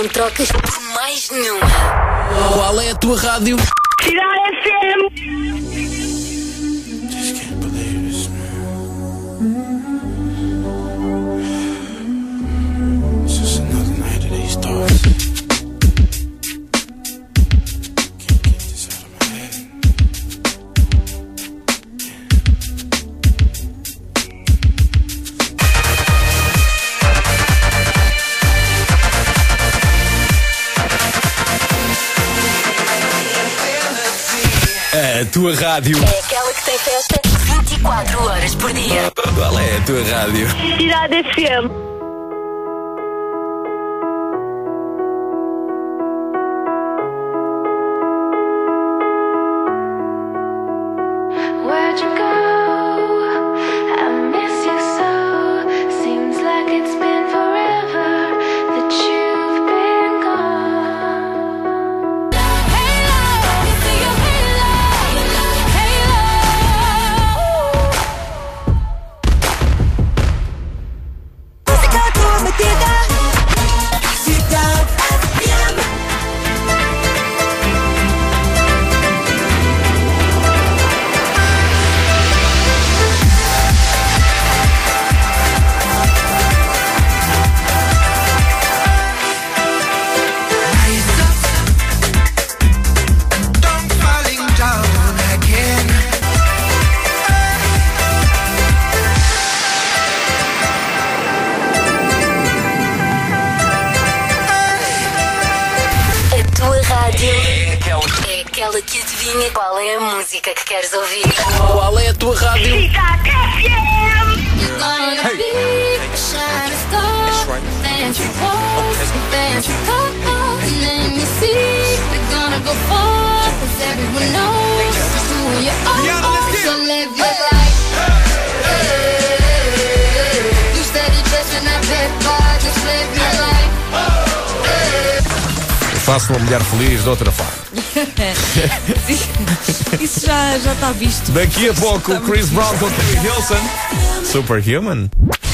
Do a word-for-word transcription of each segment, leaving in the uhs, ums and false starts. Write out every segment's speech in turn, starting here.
não trocas por mais nenhuma. Qual é a tua rádio? Cidade F M. Just can't believe this, man. It's just another night of these thoughts. Can't get this out of my head. A tua rádio. É aquela que tem festa vinte e quatro horas por dia. Qual é a tua rádio? Cidade F M. Where'd you go? I miss you so. Seems like it's been forever that you've been gone. Halo, see your halo, halo. Música prometida. Cidade F M. Don't falling down again. A tua rádio é aquela que adivinha qual é a música que queres ouvir. Qual é a tua rádio? Cidade F M. You're gonna be a shining star. Fancy clothes, fancy cars. Let me see. We're gonna go far, 'cause everyone knows who you are. So live your life. You steady dressing up that bar. Just live your life. Faço uma mulher feliz de outra forma. Isso já já está visto. Daqui a pouco, Chris Brown com Carrie Hilson. Superhuman.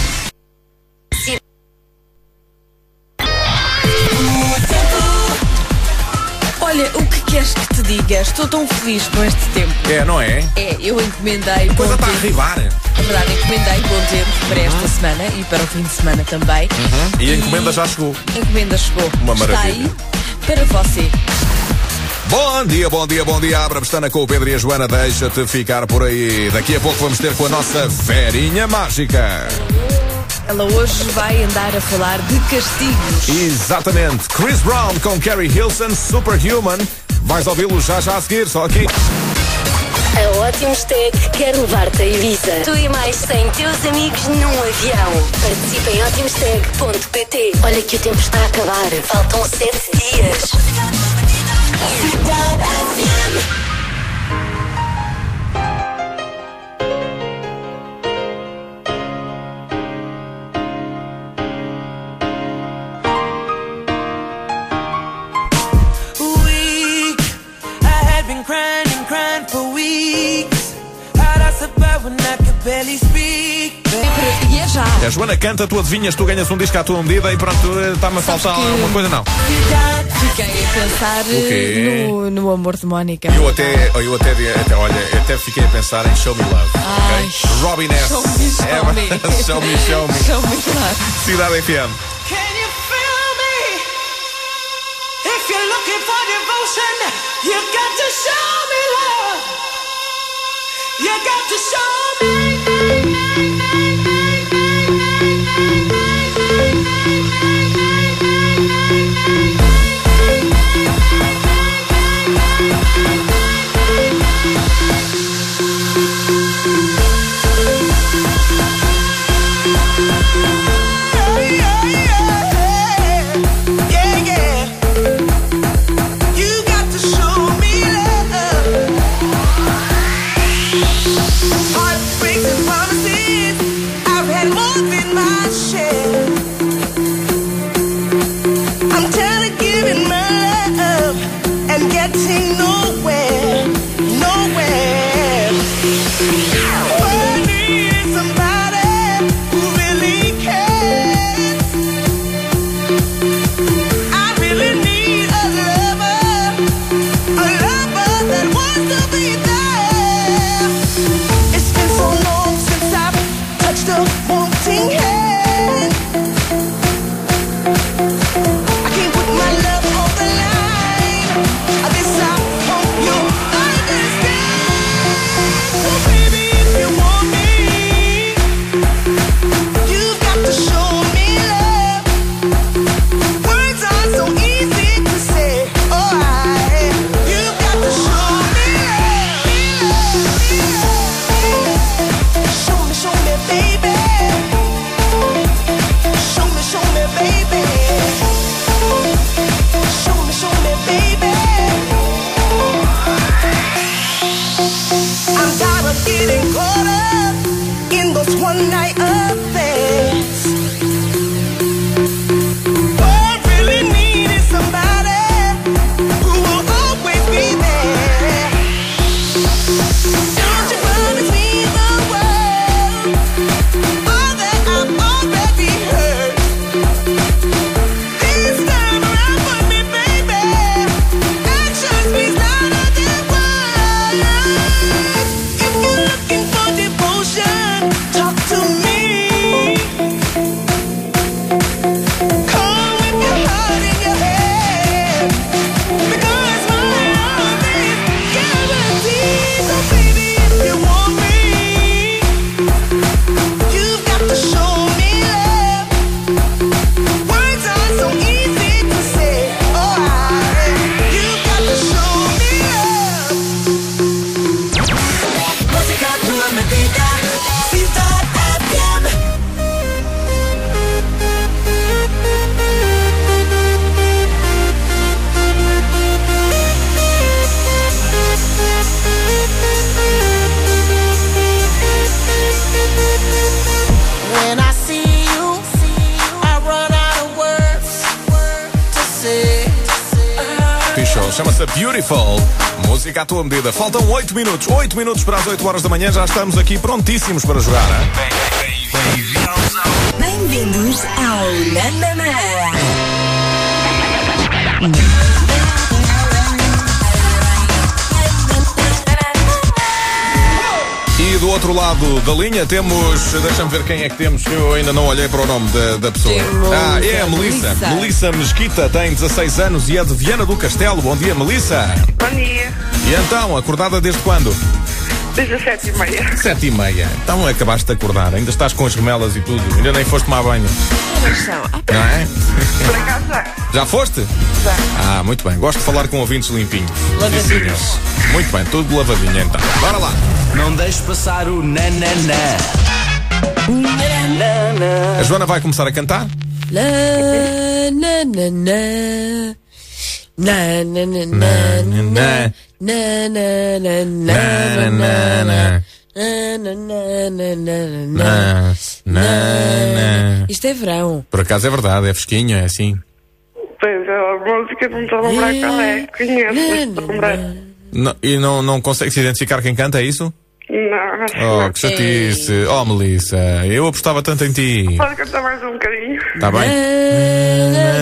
Olha, o que queres que te diga? Estou tão feliz com este tempo. É, não é? É, eu encomendei bom Coisa está a tempo. arribar. É verdade, encomendei bom tempo para esta semana e para o fim de semana também. E a encomenda já chegou. A encomenda chegou. Uma Está maravilha. aí para você. Bom dia, bom dia, bom dia. Abra a pestana com o Pedro e a Joana. Deixa-te ficar por aí. Daqui a pouco vamos ter com a nossa Verinha Mágica. Ela hoje vai andar a falar de castigos. Exatamente. Chris Brown com Carrie Hilson, Superhuman. Vais ouvi-lo já já a seguir, só aqui. A Ótimos Tag quer levar-te a Ibiza. Tu e mais cem teus amigos num avião. Participa em ótimos tag ponto pt. Olha que o tempo está a acabar. Faltam sete dias. Cidade F M. Weak, I had been crying and crying for weeks. How'd I survive when I could barely speak? E é já. A Joana canta, tu adivinhas, tu ganhas um disco à tua medida e pronto, está-me a faltar que- alguma coisa, não. Fiquei a pensar quê? no, no amor de Mónica. Eu até, eu até, até, olha, eu até fiquei a pensar em Show Me Love. Ai. Ok? Robin S. Show me, show É, me. show me, show me. Show me, claro. Cidade F M. Can you feel me? If you're looking for devotion, you got to show me love. You got to show me. Yeah, yeah. You got to show me love. Heartbreaks and promises, I've had more than my share. I'm tired of giving my love and getting nowhere, nowhere. Oh, I need somebody who really cares. I chama-se Beautiful. Música à tua medida. Faltam oito minutos. oito minutos para as oito horas da manhã. Já estamos aqui prontíssimos para jogar. Hein? Bem-vindos ao Nananã. E do outro lado da linha temos. Deixa-me ver quem é que temos. Eu ainda não olhei para o nome da, da pessoa. Temos Ah, é a Melissa. Melissa. Melissa Mesquita tem dezasseis anos e é de Viana do Castelo. Bom dia, Melissa. Bom dia. E então, acordada desde quando? Desde as sete e meia. Sete e meia. Então acabaste de acordar. Ainda estás com as remelas e tudo. Ainda nem foste tomar banho. Não é? Por acaso já. Já foste? Já. Ah, muito bem. Gosto de falar com ouvintes limpinhos. Lavadinhos. Muito bem, tudo lavadinho então. Bora lá. Não deixes passar o nananã. A Joana vai começar a cantar. La, na, na, na. Na, na, na, na, na. Na, na, na, na, na, na. Na, na, na, na, na, Na, na. Isto é verão. Por acaso é verdade, é fresquinho, é assim. Pois é, a música não estou a lembrar qual é. Conheço, mas estou a lembrar. Não- e não, não consegue se identificar quem canta, é isso? Não, acho que Oh, não. que chatice. Oh, Melissa, eu apostava tanto em ti. Pode cantar mais um bocadinho? Está bem? Na,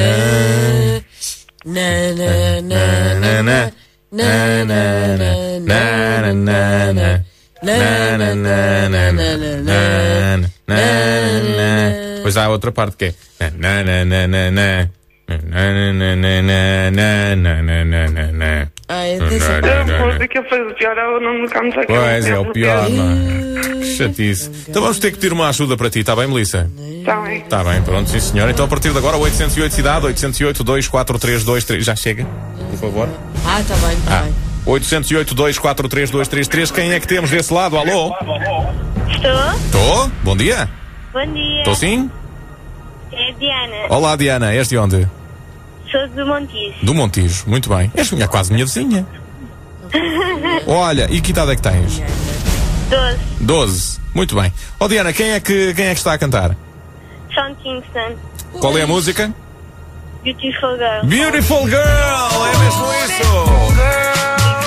na, na, na. Na, na, na, na, na, na. Na, na, na, na, na, na, na. Pois há a outra parte que é. Na, na, na, na, na. Na, na, na, na, na, na, na, na, na, na. Ai, deixa- A música faz o pior, eu não me canto aqui. Pois é, o pior, não é? Que chatice. Então vamos ter que pedir uma ajuda para ti, está bem, Melissa? Está bem. Está bem, pronto, sim senhor. Então a partir de agora, oitocentos e oito cidade, oitocentos e oito, dois quatro três dois três. Já chega, por favor. Ah, está bem, está Ah, bem. oitocentos e oito, dois quatro três dois três três. Quem é que temos desse lado? Alô? Estou? Estou? Bom dia. Bom dia. Estou sim? É a Diana. Olá, Diana. És de onde? Sou do Montijo. Do Montijo. Muito bem. És minha, quase minha vizinha. Olha, e que idade é que tens? Doze. Doze. Muito bem. Ó, Diana, quem é que, quem é que está a cantar? Sean Kingston. Qual é a música? Beautiful Girl. Beautiful Girl! É mesmo isso!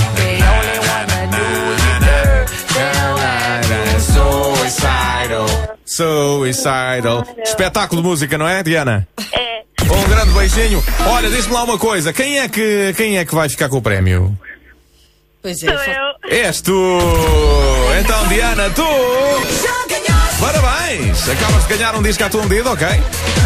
Suicidal. Suicidal. Espetáculo de música, não é, Diana? É. Um grande beijinho. Olha, diz-me lá uma coisa. Quem é que, quem é que vai ficar com o prémio? Pois é. Sou fa- eu. És tu! Então, Diana, tu! Parabéns! Acabas de ganhar um disco à tua medida, ok?